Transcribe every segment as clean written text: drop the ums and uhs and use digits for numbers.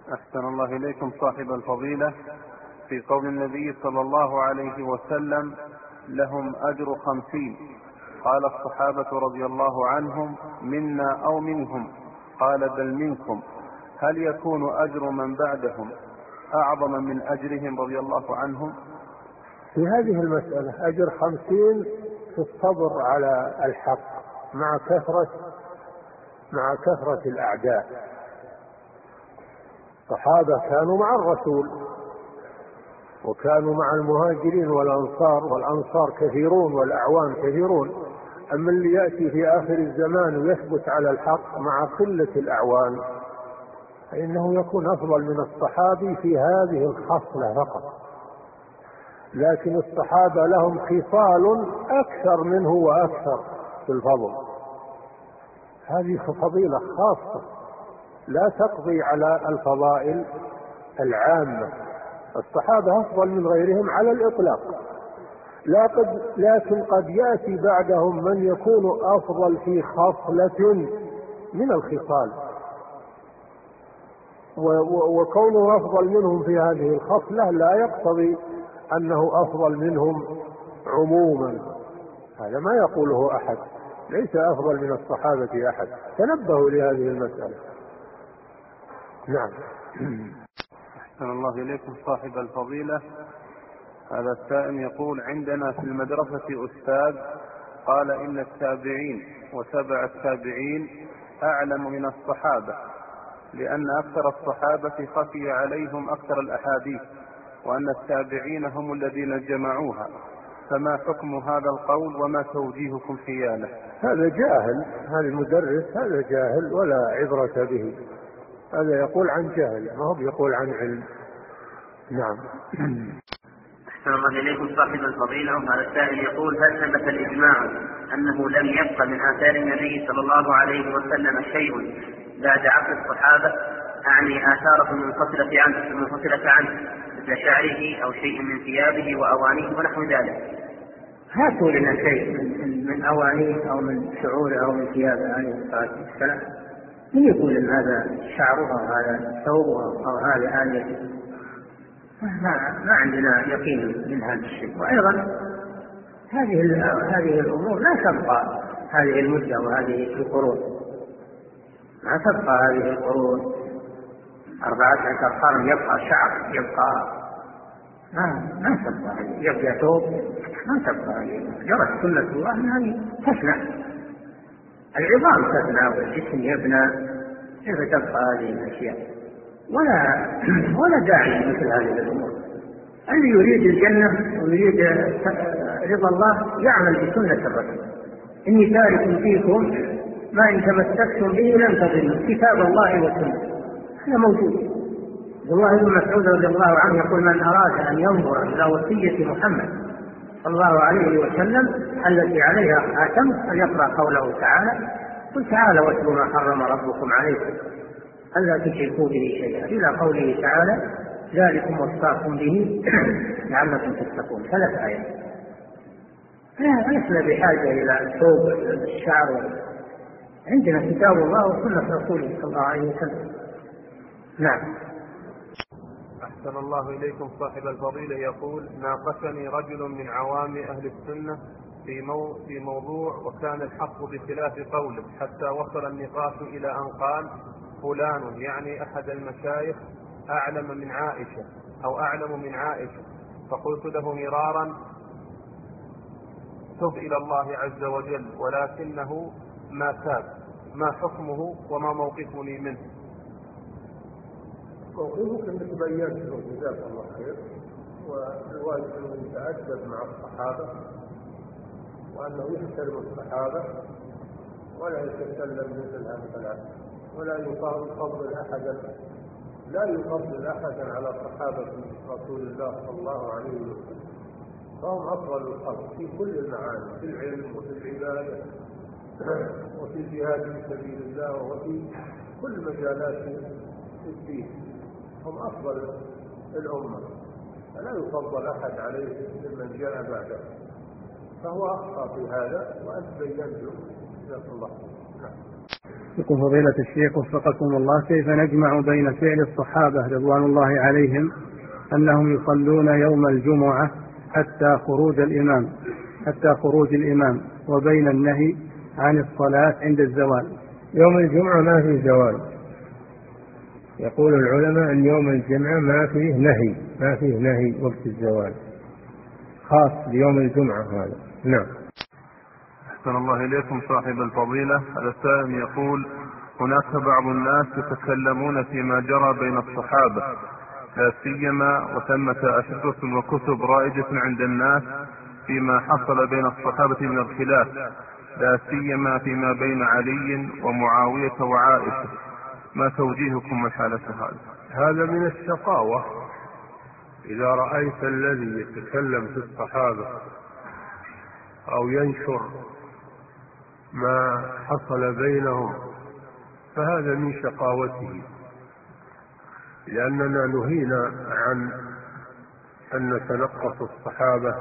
أحسن الله إليكم صاحب الفضيلة. في قول النبي صلى الله عليه وسلم لهم أجر 50، قال الصحابة رضي الله عنهم منا أو منهم؟ قال بل منكم. هل يكون أجر من بعدهم أعظم من أجرهم رضي الله عنهم؟ في هذه المسألة أجر 50 في الصبر على الحق مع كثرة الأعداء. الصحابة كانوا مع الرسول وكانوا مع المهاجرين والأنصار كثيرون والأعوان كثيرون. أما اللي يأتي في آخر الزمان ويثبت على الحق مع قلة الأعوان فإنه يكون أفضل من الصحابي في هذه الخصلة فقط. لكن الصحابة لهم خصال أكثر منه وأكثر في الفضل. هذه فضيلة خاصة لا تقضي على الفضائل العامة. الصحابة أفضل من غيرهم على الإطلاق، لكن قد يأتي بعدهم من يكون أفضل في خصلة من الخصال، وكونه أفضل منهم في هذه الخصلة لا يقتضي أنه أفضل منهم عموما. هذا ما يقوله أحد، ليس أفضل من الصحابة أحد. تنبهوا لهذه المسألة. نعم. أحسن الله إليكم صاحب الفضيلة. هذا السائل يقول عندنا في المدرسة أستاذ قال إن التابعين وتبع التابعين أعلم من الصحابة، لأن أكثر الصحابة خفي عليهم أكثر الأحاديث، وأن التابعين هم الذين جمعوها، فما حكم هذا القول وما توجيهكم حياله؟ هذا جاهل، هذا المدرس هذا جاهل ولا عبرة به. هذا يقول عن جهل، ما هو يقول عن علم. نعم. أحسن الله إليكم صاحب الفضيلة. وهذا السائل يقول هل ثبت الإجماع أنه لم يبق من آثار النبي صلى الله عليه وسلم شيء بعد عصر الصحابة، أعني آثاره المنفصلة عنه مثل شعره أو شيء من ثيابه وأوانيه ونحو ذلك؟ هاتوا لنا شيء من أوانيه أو من شعوره أو من ثيابه عليه الصلاة والسلام. من يقول إن هذا شعره أو هذا ثوبه أو هذا آليته؟ ما عندنا يقين من هذا الشيء. وأيضا هذه الأمور لا تبقى هذه المدة وهذه القرون، ما تبقى هذه القرون 14 قرن يبقى شعر، يبقى ما تبقى، يبقى ثوب، ما تبقى. جرت سنة الله أنها تفنى، العظام تفنى والجسم يبنى، كيف تبقى هذه الأشياء؟ ولا داعي مثل هذه الأمور. اللي يريد الجنة ويريد رضا الله يعمل بسنة الرسول. إني تارك فيكم ما إن تمسكتم به لن تضلوا، كتاب الله وسنة. هذا موجود. عبد الله بن مسعود رضي الله عنه يقول من أراد أن ينظر إلى وصية محمد صلى الله عليه وسلم التي عليها خاتم فليقرأ قوله تعالى قل تعالوا واتلوا ما حرم ربكم عليكم ألا تشركوا به شيئا، إلى قوله تعالى ذلكم وصاكم به لعلكم تتقون. 3 آيات. لسنا بحاجة إلى الثوب الشعر، عندنا كتاب الله وسنة رسوله صلى الله عليه وسلم. نعم. أحسن الله إليكم صاحب الفضيلة. يقول ناقشني رجل من عوام أهل السنة في موضوع وكان الحق بخلاف قوله، حتى وصل النقاش إلى أن قال فلان يعني أحد المشايخ أعلم من عائشة أو أعلم من عائشة، فقلت له مرارا تب إلى الله عز وجل، ولكنه ما تاب، ما حكمه وما موقفني منه؟ موقفك أنك بيّنت له جزاك الله خير، والواجب أنه يتأدب مع الصحابة وأنه يحترم الصحابة ولا يتكلم مثل هذا الكلام، ولا يفضل أحدا على صحابة رسول الله صلى الله عليه وسلم، فهم أفضل الخلق في كل المعاني، في العلم وفي العبادة وفي الجهاد في سبيل الله وفي كل مجالات الدين، هم أفضل الأمة، فلا يفضل أحد عليه ممن جاء بعده، فهو أخطأ في هذا وأنت بينت له. جزاك الله. نعم. يقول فضيلة الشيخ وفقكم الله، كيف نجمع بين فعل الصحابة رضوان الله عليهم أنهم يصلون يوم الجمعة حتى خروج الإمام وبين النهي عن الصلاة عند الزوال؟ يوم الجمعة ما فيه زوال، يقول العلماء أن يوم الجمعة ما فيه نهي وقت الزوال، خاص بيوم الجمعة هذا. نعم. أحسن الله إليكم صاحب الفضيلة. هذا السائل يقول هناك بعض الناس يتكلمون فيما جرى بين الصحابة، لا سيما وثمة أشرطة وكتب رائجة عند الناس فيما حصل بين الصحابة من الخلاف، لا سيما فيما بين علي ومعاوية وعائشة، ما توجيهكم من حالة هذا من الشقاوة. إذا رأيت الذي يتكلم في الصحابة أو ينشر ما حصل بينهم فهذا من شقاوته، لأننا نهينا عن أن نتنقص الصحابة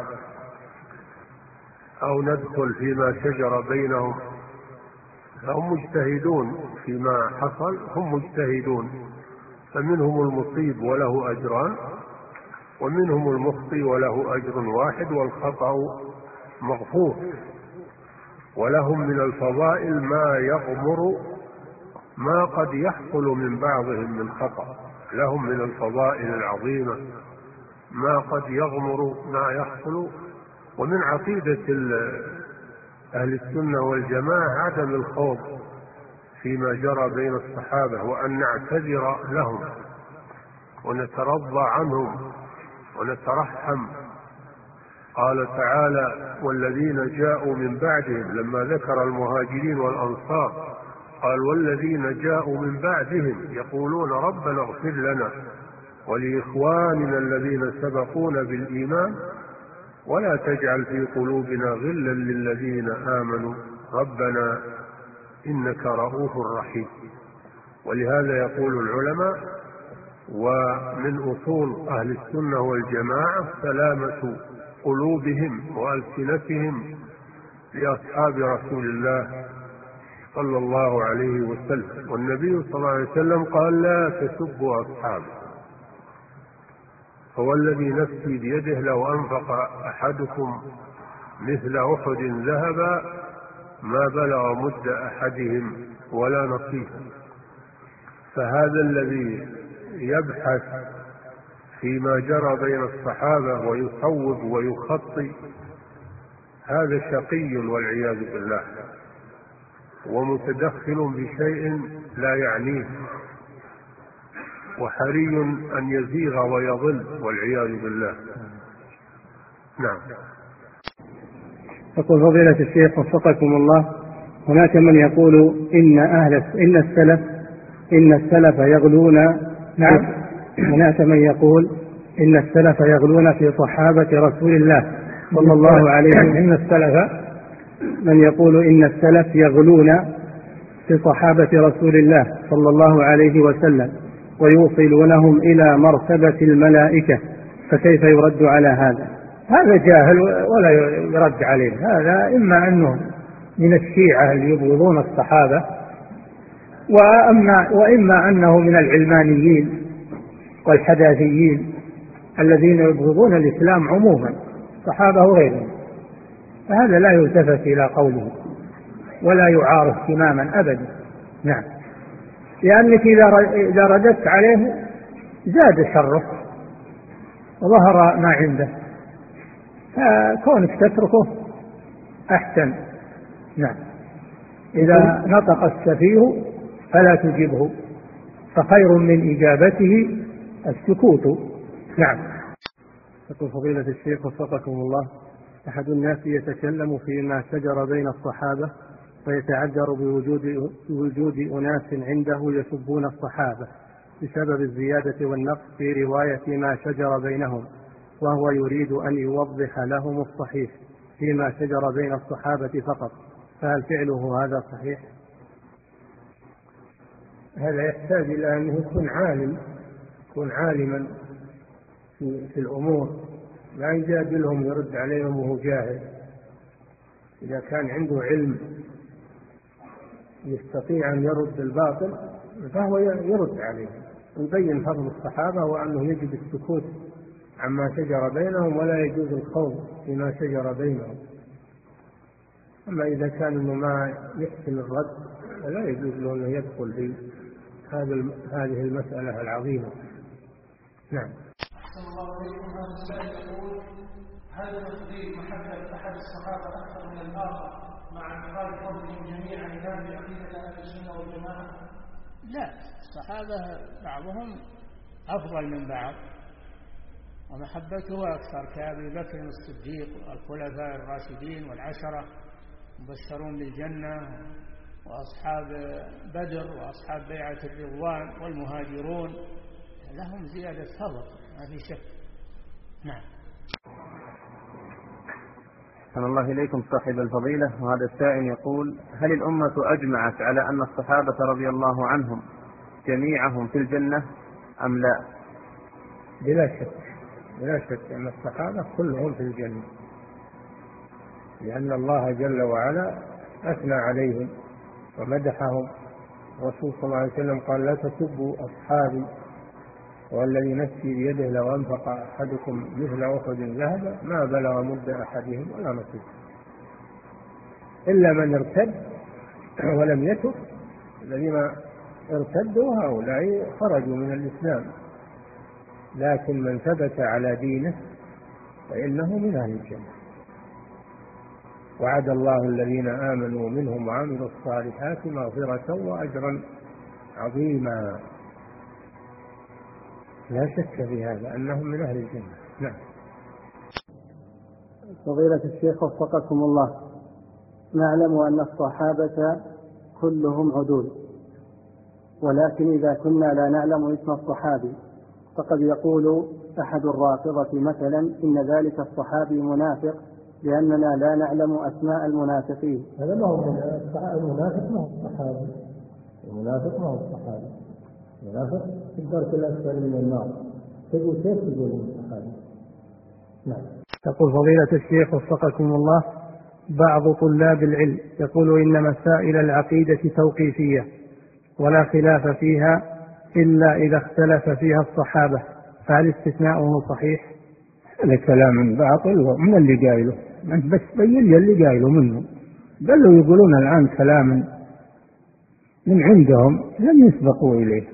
أو ندخل فيما شجر بينهم، هم مجتهدون فيما حصل، هم مجتهدون، فمنهم المصيب وله أجران ومنهم المخطئ وله أجر واحد والخطأ مغفور، ولهم من الفضائل ما يغمر ما قد يحصل من بعضهم من خطأ، لهم من الفضائل العظيمة ما قد يغمر ما يحصل. ومن عقيدة أهل السنة والجماعة عدم الخوض فيما جرى بين الصحابة، وأن نعتذر لهم ونترضى عنهم ونترحم. قال تعالى والذين جاءوا من بعدهم، لما ذكر المهاجرين والأنصار قال والذين جاءوا من بعدهم يقولون ربنا اغفر لنا ولإخواننا الذين سبقونا بالإيمان ولا تجعل في قلوبنا غلا للذين آمنوا ربنا إنك رؤوف رحيم. ولهذا يقول العلماء ومن أصول أهل السنة والجماعة سلامة قلوبهم وألسنتهم لأصحاب رسول الله صلى الله عليه وسلم. والنبي صلى الله عليه وسلم قال لا تسبوا أصحابه، فوالذي نفسي بيده لو أنفق أحدكم مثل أحد ذهبا ما بلغ مد أحدهم ولا نصيفا. فهذا الذي يبحث فيما جرى بين الصحابة ويصوب ويخطئ هذا شقي والعياذ بالله، ومتدخل بشيء لا يعنيه، وحري أن يزيغ ويضل والعياذ بالله. نعم. يقول فضيلة الشيخ وفقكم الله، هناك من يقول إن السلف يغلون. نعم. هناك من يقول إن السلف يغلون في صحابة رسول الله صلى الله عليه وسلم. من يقول إن السلف يغلون في صحابة رسول الله صلى الله عليه وسلم ويوصلونهم إلى مرتبة الملائكة، فكيف يرد على هذا؟ هذا جاهل ولا يرد عليه. هذا إما أنه من الشيعة اللي يبغضون الصحابة، وإما أنه من العلمانيين والحداثيين الذين يبغضون الإسلام عموما، صحابة وغيرهم. فهذا لا يلتفت إلى قوله ولا يعارض تماما أبدا. نعم. لأنك إذا رددت عليه زاد شره وظهر ما عنده، فكونك تتركه أحسن. نعم. إذا نطق السفيه فلا تجبه، فخير من إجابته السكوت. نعم. يقول فضيلة الشيخ وفقكم الله، أحد الناس يتكلم فيما شجر بين الصحابة ويتعذر بوجود أناس عنده يسبون الصحابة بسبب الزيادة والنقص في رواية ما شجر بينهم، وهو يريد أن يوضح لهم الصحيح فيما شجر بين الصحابة فقط، فهل فعله هذا صحيح؟ هذا يحتاج إلى أنه يكون عالما في الأمور، لا يجادلهم يرد عليهم وهو جاهل. إذا كان عنده علم يستطيع أن يرد الباطل فهو يرد عليه ويبين فضل الصحابة وأنه يجب السكوت عما شجر بينهم ولا يجوز الخوض فيما شجر بينهم. أما إذا كان إنه ما يحسن الرد لا يجوز له أنه يدخل في هذه المسألة العظيمة. نعم. هل تفضيل محبة أحد الصحابة أكثر من الآخر مع انتقال فضلهم جميعا كان بعقيدة أهل السنة والجماعة؟ لا، الصحابة بعضهم أفضل من بعض ومحبته أكثر، كأبي بكر الصديق والخلفاء الراشدين والعشرة مبشرون بالجنة وأصحاب بدر وأصحاب بيعة الرضوان والمهاجرون، لهم زيادة فضل ما في شك. نعم. أحسن الله إليكم صاحب الفضيلة، وهذا السائل يقول: هل الأمة أجمعت على أن الصحابة رضي الله عنهم جميعهم في الجنة أم لا؟ بلا شك أن الصحابة كلهم في الجنة، لأن الله جل وعلا أثنى عليهم ومدحهم. الرسول صلى الله عليه وسلم قال: لا تسبوا أصحابي والذي نفسي بيده لو أنفق أحدكم مثل أحد ذهبا ما بلغ مد أحدهم ولا نصيبه، إلا من ارتد ولم يتب. الذين ارتدوا هؤلاء خرجوا من الإسلام، لكن من ثبت على دينه فإنه من أهل الجنة. وعد الله الذين آمنوا منهم وعملوا الصالحات مغفرة وأجرا عظيما. لا شك في هذا أنهم من أهل الجنة. نعم. فضيلة الشيخ وفقكم الله، نعلم أن الصحابة كلهم عدول، ولكن إذا كنا لا نعلم اسم الصحابي فقد يقول أحد الرافضة مثلا إن ذلك الصحابي منافق لأننا لا نعلم أسماء المنافقين. هذا ما هو المنافق، ما هو الصحابي. المنافق ما هو الصحابي، المنافق في الدرك الأسفل من النار. تقول كيف تقول الصحابي؟ نعم. تقول فضيلة الشيخ وفقكم الله: بعض طلاب العلم يقول إن مسائل العقيدة توقيفية ولا خلاف فيها إلا إذا اختلف فيها الصحابة، فهل استثناؤه صحيح؟ هذا كلام باطل ومن اللي قايله، أنت بس بين لي اللي قايله منه. بل يقولون الآن كلام من عندهم لم يسبقوا إليه.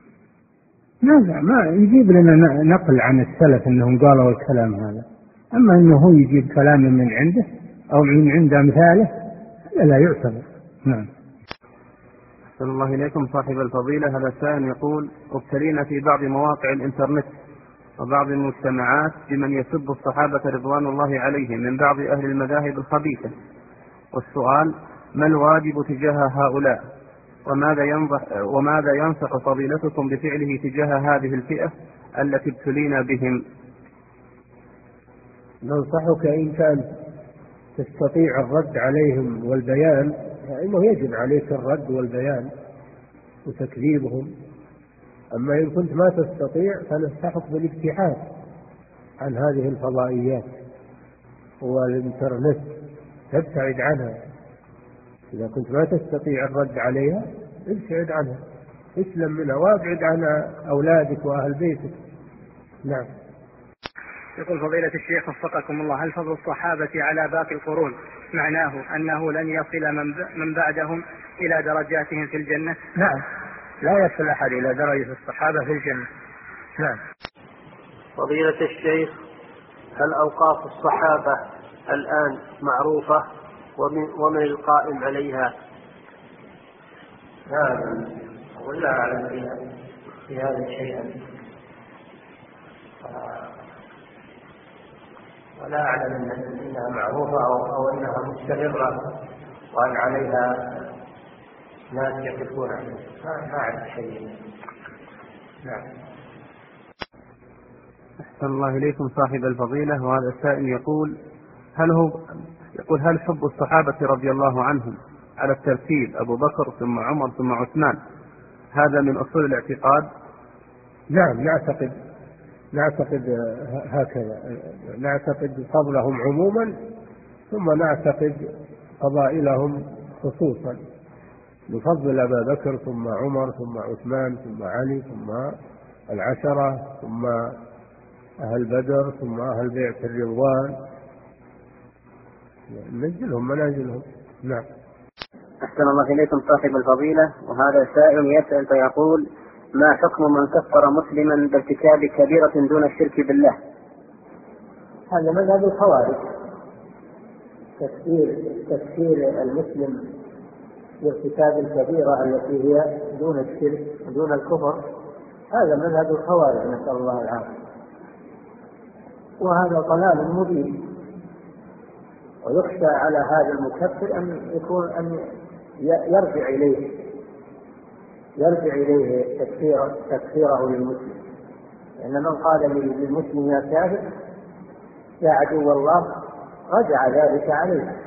ما يجيب لنا نقل عن السلف أنهم قالوا الكلام هذا، أما أنه هو يجيب كلام من عنده أو من عند أمثاله لا يعتبر. نعم. أحسن الله إليكم صاحب الفضيلة، هذا السائل يقول: ابتلينا في بعض مواقع الإنترنت وبعض المجتمعات بمن يسب الصحابة رضوان الله عليهم من بعض أهل المذاهب الخبيثة، والسؤال: ما الواجب تجاه هؤلاء؟ وماذا ينصح فضيلتكم بفعله تجاه هذه الفئة التي ابتلينا بهم؟ ننصحك إن كان تستطيع الرد عليهم والبيان، فإنه يجب عليك الرد والبيان وتكذيبهم. أما إن كنت ما تستطيع فننصحك بالابتعاد عن هذه الفضائيات والإنترنت، تبتعد عنها. إذا كنت ما تستطيع الرد عليها ابتعد عنها، اسلم منها وابعد عن أولادك وأهل بيتك. نعم. يقول فضيلة الشيخ وفقكم الله: هل فضل الصحابة على باقي القرون معناه أنه لن يصل من بعدهم إلى درجاتهم في الجنة؟ نعم، لا يصل أحد إلى درجة الصحابة في الجنة. نعم. فضيلة الشيخ، هل أوقاف الصحابة الآن معروفة ومن القائم عليها؟ لا، ولا أعلم في هذا شيئا، ولا أعلم أنها معروفة أو أنها مستمرة وأن عليها ناس يقفون عليها، ما أعرف شيء. نعم. أحسن الله إليكم صاحب الفضيلة، وهذا السائل يقول: هل حب الصحابة رضي الله عنهم على الترتيب أبو بكر ثم عمر ثم عثمان هذا من أصول الاعتقاد؟ نعم، نعتقد هكذا، نعتقد فضلهم عموما ثم نعتقد فضائلهم خصوصا. نفضل أبا بكر ثم عمر ثم عثمان ثم علي ثم العشرة ثم أهل بدر ثم أهل بيعة الرضوان، ننزلهم منازلهم. نعم. أحسن الله إليكم صاحب الفضيلة، وهذا سائل يسأل فيقول: ما حكم من كفر مسلما بارتكاب كبيرة دون الشرك بالله؟ هذا مذهب الخوارج، تكفير المسلم بارتكاب الكبيرة التي هي دون الشرك دون الكفر، هذا مذهب الخوارج نسأل الله العافية، وهذا ضلال مبين. ويخشى على هذا المكفر أن يرجع إليه تكفيره للمسلم، لأن من قال للمسلم يا كافر يا عدو الله رجع ذلك عليه،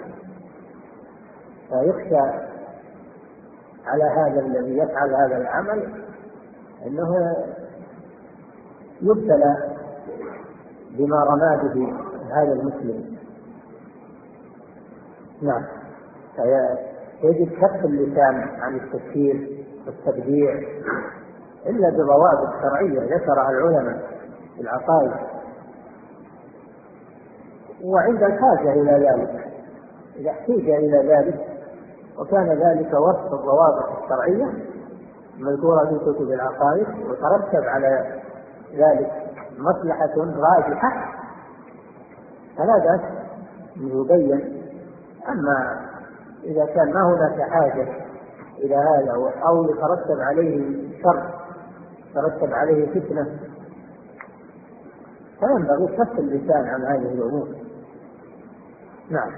فيخشى على هذا الذي يفعل هذا العمل أنه يبتلى بما رمى به هذا المسلم. نعم. يجب كف اللسان عن التكفير والتبديع إلا بضوابط شرعية ذكرها العلماء في العقائد، وعند الحاجة إلى ذلك، إذا احتاج إلى ذلك وكان ذلك وفق الضوابط الشرعية المذكورة في كتب العقائد وترتب على ذلك مصلحة راجحة فلا بأس يبين. أما إذا كان ما هناك حاجة إلى هذا أو يترتب عليه شر يترتب عليه فتنة فينبغي كف اللسان عن هذه الأمور. نعم.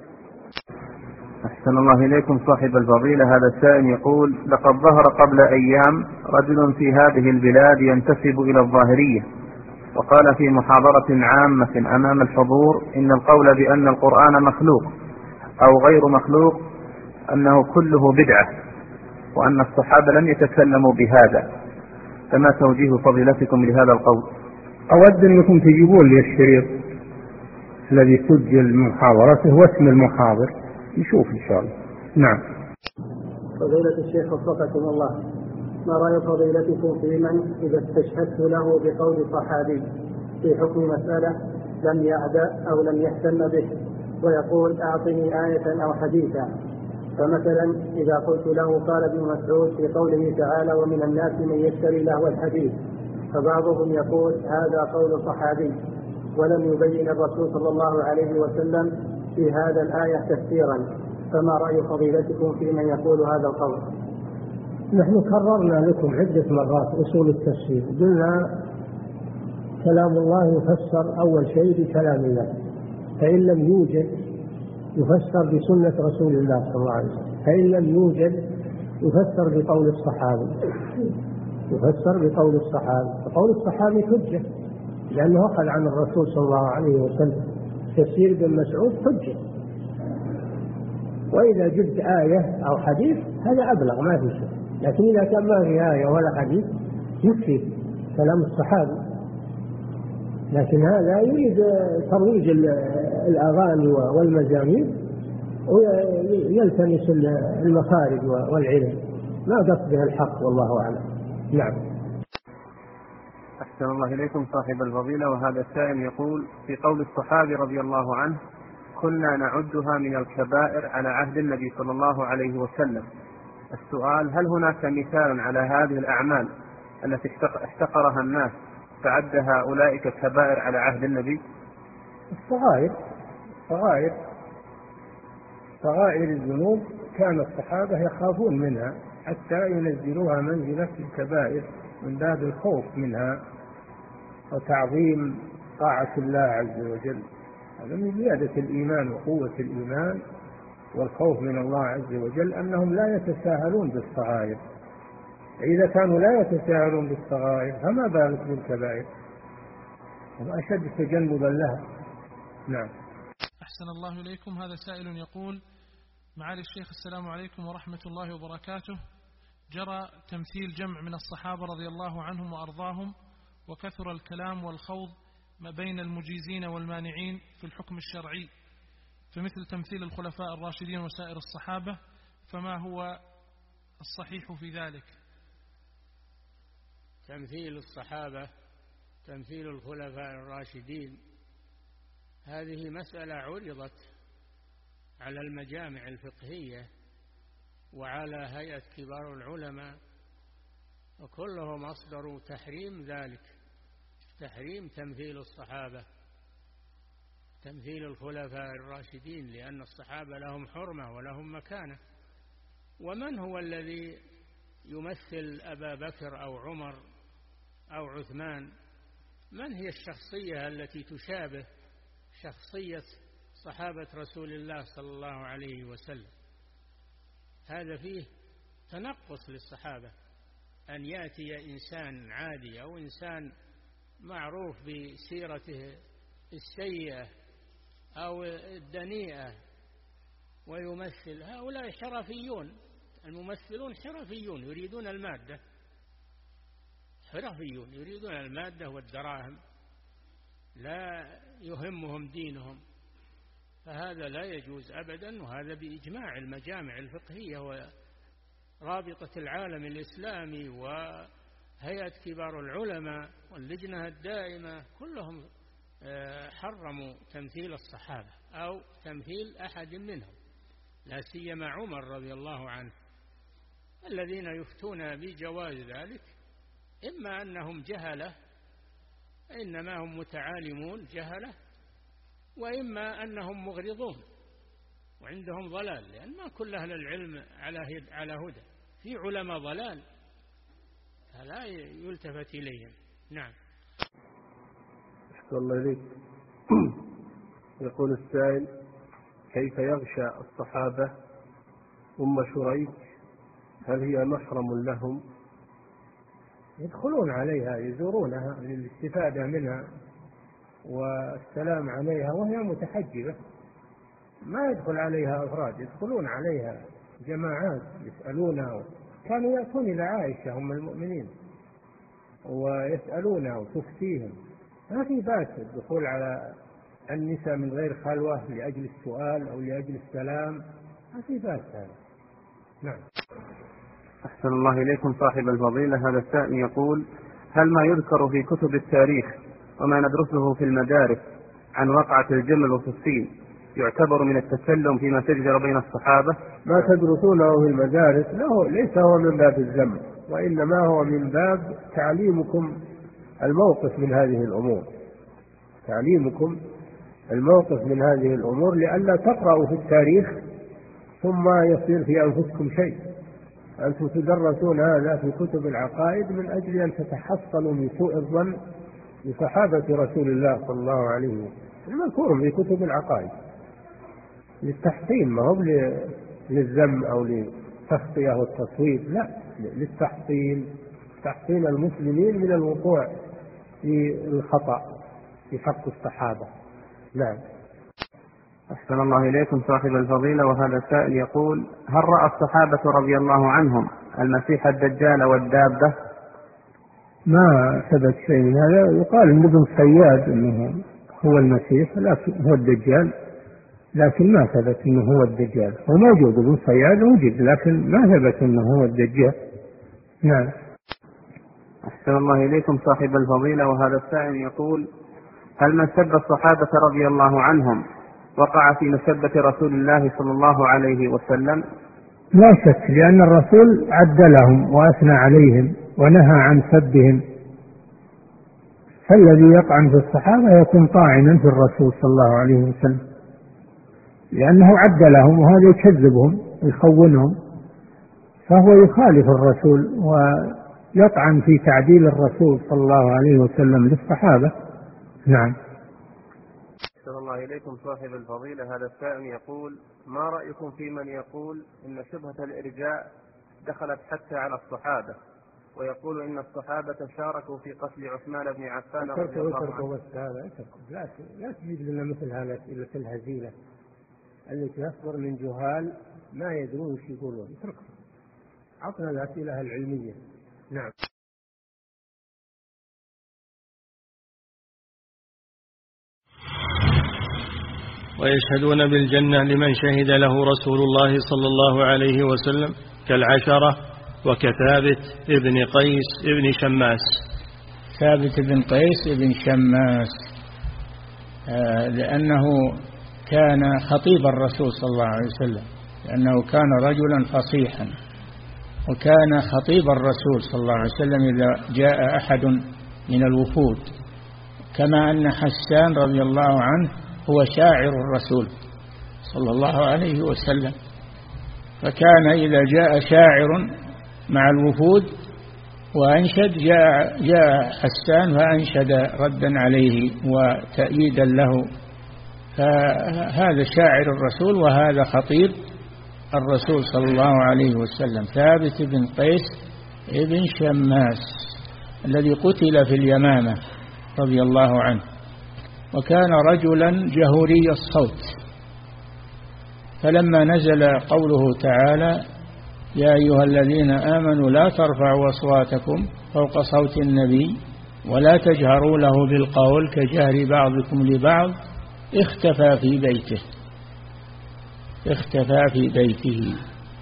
أحسن الله إليكم صاحب الفضيلة، هذا السائل يقول: لقد ظهر قبل أيام رجل في هذه البلاد ينتسب إلى الظاهرية، وقال في محاضرة عامة أمام الحضور إن القول بأن القرآن مخلوق أو غير مخلوق أنه كله بدعة، وأن الصحابة لم يتكلموا بهذا، فما توجيه فضيلتكم لهذا القول؟ أود أنكم تجيبون لي الشريط الذي سجل محاضرته واسم المحاضر نشوف إن شاء الله. نعم. فضيلة الشيخ وفقكم الله، ما رأي فضيلتكم في من إذا استشهدت له بقول صحابي في حكم مسألة لم يعد أو لم يهتم به ويقول أعطني آية أو حديثا؟ فمثلا إذا قلت له قال ابن مسعود في قوله تعالى ومن الناس من يشتري لهو الحديث، فبعضهم يقول هذا قول صحابي ولم يبين الرسول صلى الله عليه وسلم في هذا الآية تفسيرا، فما رأي فضيلتكم في من يقول هذا القول؟ نحن كررنا لكم عدة مرات أصول التفسير، قلنا كلام الله يفسر أول شيء بكلام الله، فإن لم يوجد يفسر بسنة رسول الله صلى الله عليه وسلم، فإن لم يوجد يفسر بقول الصحابي، فقول الصحابي حجة لأنه أخذ عن الرسول صلى الله عليه وسلم. تفسير ابن مسعود حجة، وإذا جبت آية أو حديث هذا أبلغ ما في شيء، لكن إذا كان ما في آية ولا حديث يكفي كلام الصحابي. لكن هذا يريد ترويج الأغاني والمزامير ويلتمس المخارج والعلم، ما قصده الحق والله أعلم. نعم. أحسن الله إليكم صاحب الفضيلة، وهذا السائل يقول: في قول الصحابي رضي الله عنه كنا نعدها من الكبائر على عهد النبي صلى الله عليه وسلم، السؤال: هل هناك مثال على هذه الأعمال التي احتقرها الناس فعدها أولئك كبائر على عهد النبي؟ صغائر الذنوب كان الصحابة يخافون منها حتى ينزلوها منزلة الكبائر من باب الخوف منها وتعظيم طاعة الله عز وجل. هذا من زيادة الإيمان وقوة الإيمان والخوف من الله عز وجل أنهم لا يتساهلون بالصغائر. إذا كانوا لا يتساهلون بالصغائر فما بالك بالكبائر، هم أشد تجنبا لها. نعم. أحسن الله إليكم، هذا سائل يقول: معالي الشيخ السلام عليكم ورحمة الله وبركاته، جرى تمثيل جمع من الصحابة رضي الله عنهم وأرضاهم، وكثر الكلام والخوض ما بين المجيزين والمانعين في الحكم الشرعي، فمثل تمثيل الخلفاء الراشدين وسائر الصحابة، فما هو الصحيح في ذلك؟ تمثيل الصحابة، تمثيل الخلفاء الراشدين، هذه مسألة عرضت على المجامع الفقهية وعلى هيئة كبار العلماء، وكلهم أصدروا تحريم ذلك، تحريم تمثيل الصحابة، تمثيل الخلفاء الراشدين، لأن الصحابة لهم حرمة ولهم مكانة. ومن هو الذي يمثل أبا بكر أو عمر أو عثمان؟ من هي الشخصية التي تشابه شخصية صحابة رسول الله صلى الله عليه وسلم؟ هذا فيه تنقص للصحابة، أن يأتي إنسان عادي أو إنسان معروف بسيرته السيئة أو الدنيئة ويمثل. هؤلاء حرفيون، الممثلون حرفيون يريدون المادة، حرفيون يريدون المادة والدراهم، لا يهمهم دينهم، فهذا لا يجوز أبدا. وهذا بإجماع المجامع الفقهية ورابطة العالم الإسلامي وهيئة كبار العلماء واللجنة الدائمة، كلهم حرموا تمثيل الصحابة أو تمثيل أحد منهم، لا سيما عمر رضي الله عنه. الذين يفتون بجواز ذلك إما أنهم جهلة، إنما هم متعالمون جهلة، وإما أنهم مغرضون وعندهم ضلال، لأن ما كل أهل العلم على هدى، في علماء ضلال فلا يلتفت إليهم. نعم. أحسن الله إليك. يقول السائل: كيف يغشى الصحابة شريك؟ هل هي محرم لهم؟ يدخلون عليها، يزورونها للاستفادة منها والسلام عليها وهي متحجبة، ما يدخل عليها أفراد، يدخلون عليها جماعات يسألونها. كانوا يأتون إلى عائشة أم المؤمنين ويسألونها وتفتيهم، ما في بأس الدخول على النساء من غير خلوة لأجل السؤال أو لأجل السلام، ما في بأس هذا. نعم. أحسن الله إليكم صاحب الفضيلة. هذا السائل يقول: هل ما يذكر في كتب التاريخ وما ندرسه في المدارس عن وقعة الجمل وصفين يعتبر من التكلم فيما شجر بين الصحابة؟ ما تدرسونه في المدارس ليس هو من باب الذم، وإنما هو من باب تعليمكم الموقف من هذه الأمور، تعليمكم الموقف من هذه الأمور، لئلا تقرأوا في التاريخ ثم يصير في أنفسكم شيء. أنتم تدرسون هذا في كتب العقائد من أجل أن تتحصلوا من سوء الظن بصحابة رسول الله صلى الله عليه وسلم، المذكور في كتب العقائد، للتحصين، ما هو للذم أو للتخطئة والتصويب، لا، للتحصين، تحصين المسلمين من الوقوع في الخطأ في حق الصحابة. نعم. أحسن الله إليكم صاحب الفضيلة. وهذا السائل يقول: هل رأى الصحابة رضي الله عنهم المسيح الدجال والدابة؟ ما ثبت شيء من هذا. يقال ان ابن صياد انه هو المسيح، لكن هو الدجال، لكن ما ثبت انه هو الدجال. هو موجود، ابن صياد وجد، لكن ما ثبت انه هو الدجال. نعم. أحسن الله إليكم صاحب الفضيلة. وهذا السائل يقول: هل من سب الصحابة رضي الله عنهم وقع في مسبة رسول الله صلى الله عليه وسلم؟ لا شك، لأن الرسول عد لهم وأثنى عليهم ونهى عن سبهم، فالذي يطعن في الصحابة يكون طاعنا في الرسول صلى الله عليه وسلم، لأنه عد لهم، وهذا يكذبهم يخونهم، فهو يخالف الرسول ويطعن في تعديل الرسول صلى الله عليه وسلم للصحابة. نعم. أحسن الله إليكم صاحب الفضيلة. هذا السائل يقول: ما رأيكم في من يقول إن شبهة الإرجاء دخلت حتى على الصحابة، ويقول إن الصحابة شاركوا في قتل عثمان بن عفان رضي الله عنه؟ لا تجيب لنا مثل هذا الأسئلة الهزيلة التي يصدر من جهال ما يدرون وش يقولون، اتركهم، عطنا الأسئلة العلمية. نعم. ويشهدون بالجنة لمن شهد له رسول الله صلى الله عليه وسلم كالعشرة وكثابت ابن قيس ابن شماس. ثابت بن قيس ابن شماس لأنه كان خطيب الرسول صلى الله عليه وسلم، لأنه كان رجلا فصيحا، وكان خطيب الرسول صلى الله عليه وسلم إذا جاء أحد من الوفود، كما أن حسان رضي الله عنه هو شاعر الرسول صلى الله عليه وسلم، فكان إذا جاء شاعر مع الوفود وأنشد جاء حسان فأنشد ردا عليه وتأييدا له. فهذا شاعر الرسول وهذا خطيب الرسول صلى الله عليه وسلم، ثابت بن قيس ابن شماس الذي قتل في اليمامة رضي الله عنه، وكان رجلا جهوري الصوت. فلما نزل قوله تعالى يا أيها الذين آمنوا لا ترفعوا أصواتكم فوق صوت النبي ولا تجهروا له بالقول كجهر بعضكم لبعض، اختفى في بيته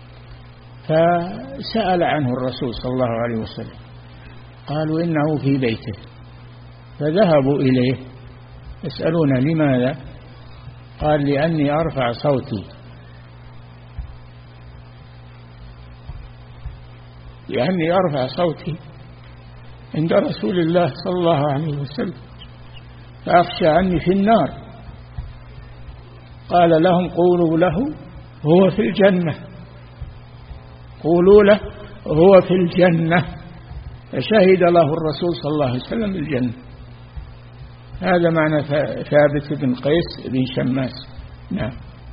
فسأل عنه الرسول صلى الله عليه وسلم، قالوا إنه في بيته، فذهبوا إليه يسألون لماذا؟ قال لأني أرفع صوتي عند رسول الله صلى الله عليه وسلم فأخشى عني في النار. قال لهم قولوا له هو في الجنة، قولوا له هو في الجنة، فشهد له الرسول صلى الله عليه وسلم بالجنة. هذا معنى ثابت بن قيس بن شماس. نعم.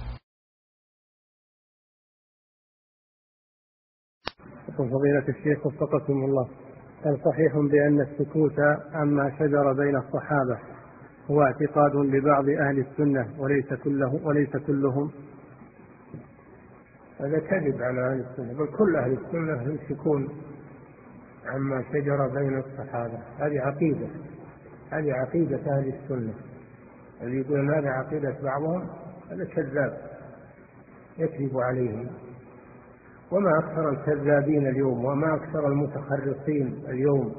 فضيلة الشيخ وفقكم الله، هل صحيح بأن السكوت عما شجر بين الصحابة هو اعتقاد لبعض أهل السنة وليس كلهم؟ هذا كذب على أهل السنة، بل كل أهل السنة يمسكون عما شجر بين الصحابة. هذه عقيدة أهل السنة. الذي يقول هذا عقيدة بعضهم هذا كذاب يكذب عليهم. وما أكثر الكذابين اليوم وما أكثر المتخرصين اليوم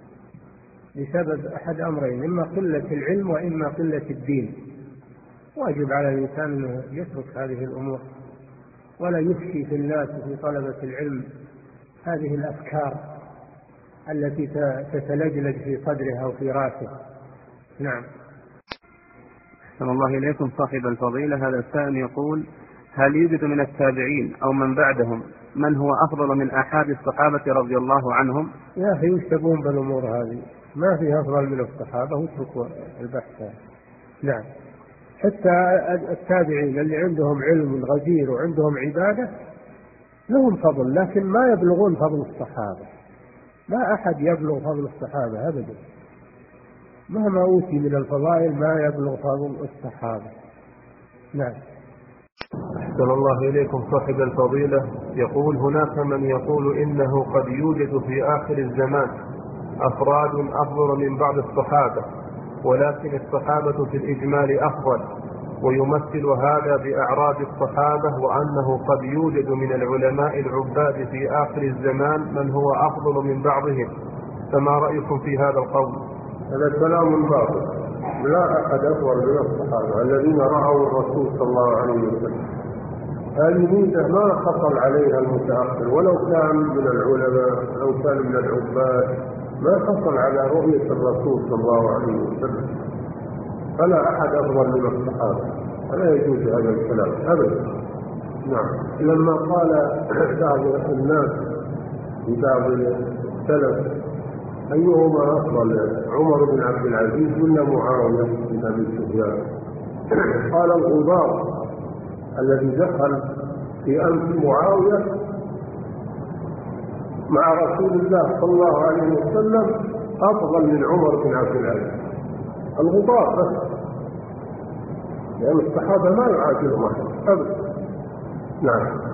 بسبب أحد أمرين: إما قلة العلم وإما قلة الدين. واجب على الإنسان أنه يترك هذه الأمور ولا يفشي في الناس في طلبة العلم هذه الأفكار التي تتلجلج في صدرها وفي راسه. نعم. أحسن الله إليكم صاحب الفضيلة، هذا السائل يقول: هل يوجد من التابعين أو من بعدهم من هو أفضل من أحد الصحابة رضي الله عنهم؟ يا أخي يشتبون بالأمور هذه، ما في أفضل من الصحابة، واتركوا البحث. نعم. حتى التابعين اللي عندهم علم غزير وعندهم عبادة لهم فضل، لكن ما يبلغون فضل الصحابة. ما أحد يبلغ فضل الصحابة أبدا، مهما أوتي من الفضائل ما يبلغ فضل الصحابة. نعم. أحسن الله إليكم صاحب الفضيلة، يقول: هناك من يقول إنه قد يوجد في آخر الزمان أفراد أفضل من بعض الصحابة، ولكن الصحابة في الإجمال أفضل، ويمثل هذا بأعراض الصحابة، وأنه قد يوجد من العلماء العباد في آخر الزمان من هو أفضل من بعضهم، فما رأيكم في هذا القول؟ هذا كلام باطل. لا أحد أفضل من الصحابة الذين رأوا الرسول صلى الله عليه وسلم. هذه ميزة ما حصل عليها المتأخر، ولو كان من العلماء أو كان من العباد ما حصل على رؤية الرسول صلى الله عليه وسلم. فلا أحد أفضل من الصحابة، فلا يجوز هذا الكلام أبدا. نعم. لما قال بعض الناس في بعض السلف أيهما أفضل، عمر بن عبد العزيز ولا معاوية بن أبي سفيان؟ قال: الغبار الذي دخل في أنف معاوية مع رسول الله صلى الله عليه وسلم أفضل من عمر بن عبد العزيز. الغبار بس، لأن الصحابة ما يعادلهم أحد أبدا. نعم.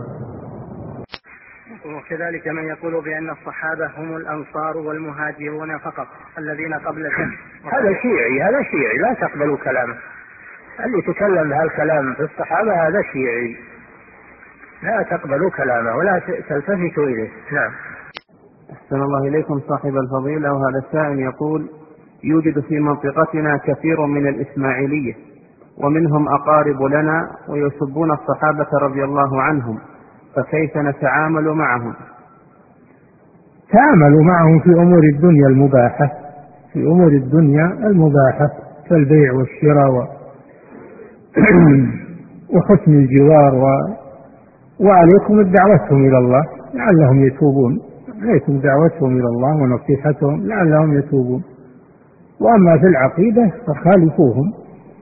وكذلك من يقول بأن الصحابة هم الأنصار والمهاجرون فقط الذين قبل الفتح. هذا شيعي لا تقبلوا كلامه. اللي يتكلم هالكلام في الصحابة هذا شيعي، لا تقبلوا كلامه ولا تلتفتوا إليه. نعم. أحسن الله إليكم صاحب الفضيلة، وهذا السائل يقول: يوجد في منطقتنا كثير من الإسماعيلية ومنهم أقارب لنا ويسبون الصحابة رضي الله عنهم، فكيف نتعامل معهم؟ تعاملوا معهم في أمور الدنيا المباحة، في أمور الدنيا المباحة كالبيع والشراء وحسن الجوار وعليكم دعوتهم إلى الله لعلهم يتوبون، عليكم دعوتهم إلى الله ونصيحتهم لعلهم يتوبون. وأما في العقيدة فخالفوهم،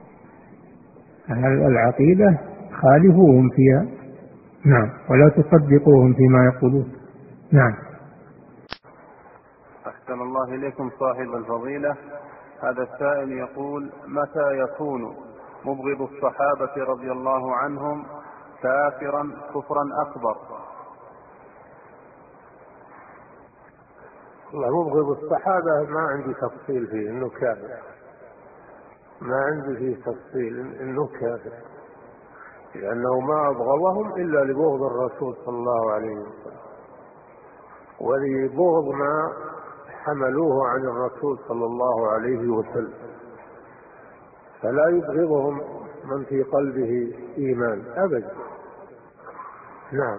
العقيدة خالفوهم فيها. نعم. ولا تصدقوهم فيما يقولون. نعم. أحسن الله إليكم صاحب الفضيلة، هذا السائل يقول: متى يكون مبغض الصحابة رضي الله عنهم كافرا كفرا أكبر؟ والله مبغض الصحابة ما عندي تفصيل فيه إنه كافر، ما عندي فيه تفصيل إنه كافر، لأنه ما أبغضهم إلا لبغض الرسول صلى الله عليه وسلم، ولبغض ما حملوه عن الرسول صلى الله عليه وسلم، فلا يبغضهم من في قلبه إيمان أبدا. نعم.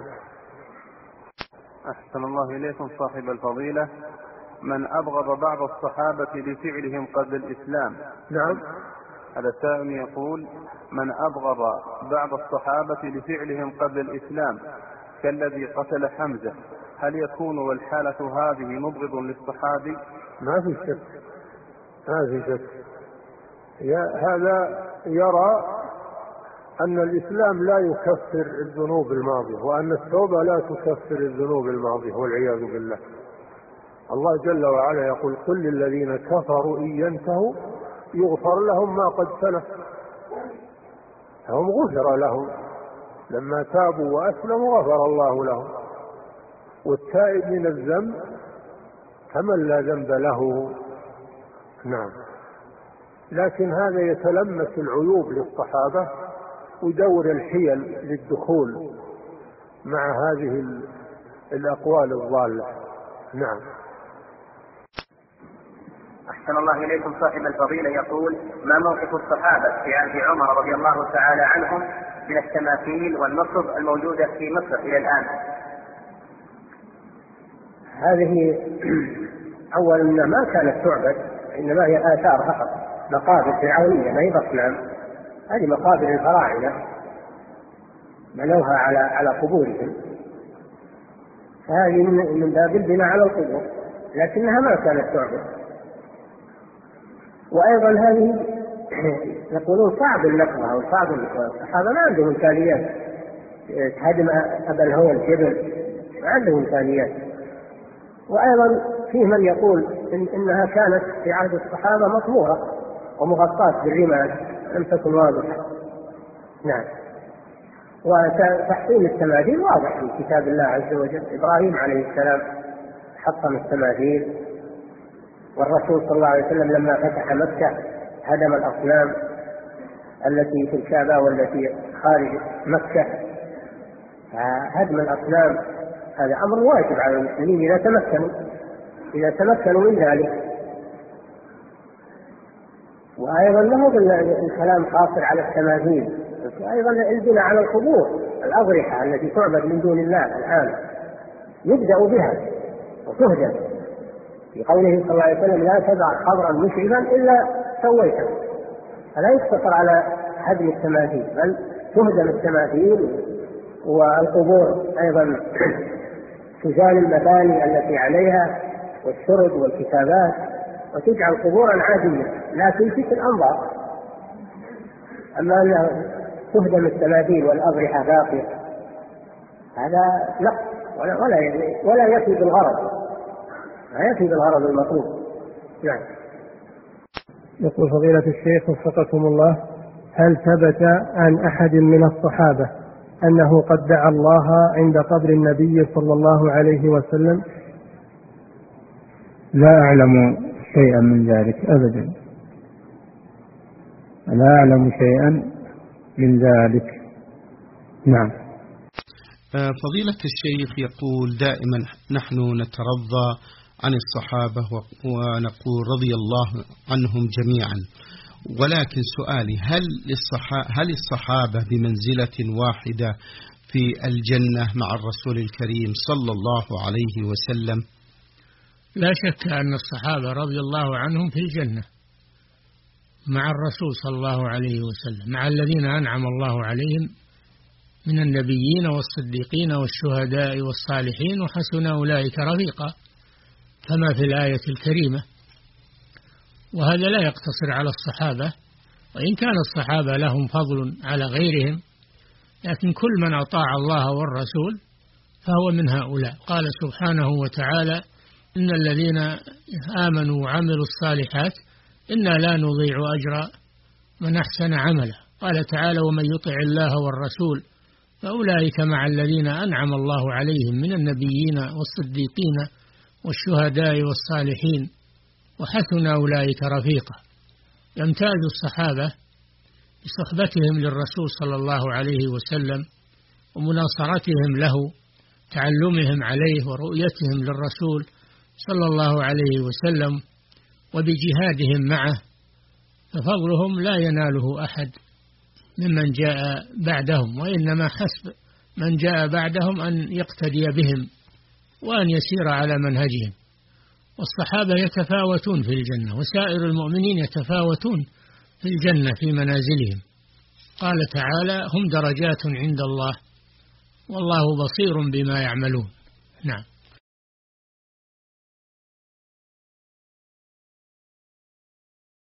أحسن الله إليكم صاحب الفضيلة، من أبغض بعض الصحابة لفعلهم قبل الإسلام. نعم. هذا السائل يقول: من أبغض بعض الصحابة لفعلهم قبل الإسلام كالذي قتل حمزة، هل يكون والحالة هذه مبغض للصحابي؟ ما في شك، ما في شك. هذا يرى أن الإسلام لا يكفر الذنوب الماضية، وأن التوبة لا تكفر الذنوب الماضية، والعياذ بالله. الله جل وعلا يقول: قل للذين كفروا إن ينتهوا يغفر لهم ما قد سلف. هم غفر لهم لما تابوا وأسلموا، غفر الله لهم. والتائب من الذنب كمن لا ذنب له. نعم. لكن هذا يتلمس العيوب للصحابة ودور الحيل للدخول مع هذه الأقوال الضالة. نعم. أحسن الله إليكم صاحب الفضيلة يقول: ما موقف الصحابة في عهد عمر رضي الله تعالى عنهم من التماثيل والنصب الموجودة في مصر إلى الآن؟ هذه أولا ما كانت تعبد، إنما هي آثار فقط، مقابر فرعونية ما هي أصنام، هذه مقابر الفراعنة بنوها على قبورهم، فهذه من باب البناء على القبور، لكنها ما كانت تعبد. وأيضا هذه يقولون صعب النقضها وصعب الصحابة ما عندهم إمكانيات تهدم أبا الهول جبل، ما عندهم إمكانيات. وأيضا فيه من يقول إنها كانت في عهد الصحابة مطمورة ومغطاة بالرمال، لم تكن واضحة. نعم. وتحطيم التماثيل واضح في كتاب الله عز وجل، إبراهيم عليه السلام حطم التماثيل، والرسول صلى الله عليه وسلم لما فتح مكة هدم الأصنام التي في الكعبة والتي خارج مكة. هدم الأصنام هذا أمر واجب على المسلمين إذا تمكنوا من ذلك. وأيضا له الكلام قاصر على التماثيل، أيضا البناء على القبور، الأضرحة التي تعبد من دون الله الآن يبدأ بها وتهدم، في قوله صلى الله عليه وسلم: لا تدع قبرا مشرفا إلا سويته. فلا يقتصر على هدم التماثيل، بل تهدم التماثيل، والقبور أيضا تزال المباني التي عليها والسرد والكتابات، وتجعل قبورا عادية لا تلفت الأنظار. أما أن تهدم التماثيل والأضرحة باقية هذا نقص ولا يفي بالغرض، لا يفي بالغرض المطلوب. نعم. يقول فضيلة الشيخ وفقكم الله: هل ثبت عن أحد من الصحابة أنه قد دعا الله عند قبر النبي صلى الله عليه وسلم؟ لا أعلم شيئا من ذلك أبدا. لا أعلم شيئا من ذلك. نعم. فضيلة الشيخ يقول دائما نحن نترضى عن الصحابة ونقول رضي الله عنهم جميعا، ولكن سؤالي هل الصحابة بمنزلة واحدة في الجنة مع الرسول الكريم صلى الله عليه وسلم؟ لا شك أن الصحابة رضي الله عنهم في الجنة مع الرسول صلى الله عليه وسلم، مع الذين أنعم الله عليهم من النبيين والصديقين والشهداء والصالحين، وحسن أولئك رفيقا كما في الآية الكريمة. وهذا لا يقتصر على الصحابة، وإن كان الصحابة لهم فضل على غيرهم، لكن كل من أطاع الله والرسول فهو من هؤلاء. قال سبحانه وتعالى: إن الذين آمنوا وعملوا الصالحات إنا لا نضيع أجر من أحسن عملا. قال تعالى: ومن يطع الله والرسول فأولئك مع الذين أنعم الله عليهم من النبيين والصديقين والشهداء والصالحين وحسن أولئك رفيقا. يمتاز الصحابة بصحبتهم للرسول صلى الله عليه وسلم ومناصرتهم له، تعلمهم عليه ورؤيتهم للرسول صلى الله عليه وسلم وبجهادهم معه، ففضلهم لا يناله أحد ممن جاء بعدهم، وإنما حسب من جاء بعدهم أن يقتدي بهم وأن يسير على منهجهم. والصحابة يتفاوتون في الجنة، وسائر المؤمنين يتفاوتون في الجنة في منازلهم. قال تعالى: هم درجات عند الله والله بصير بما يعملون. نعم.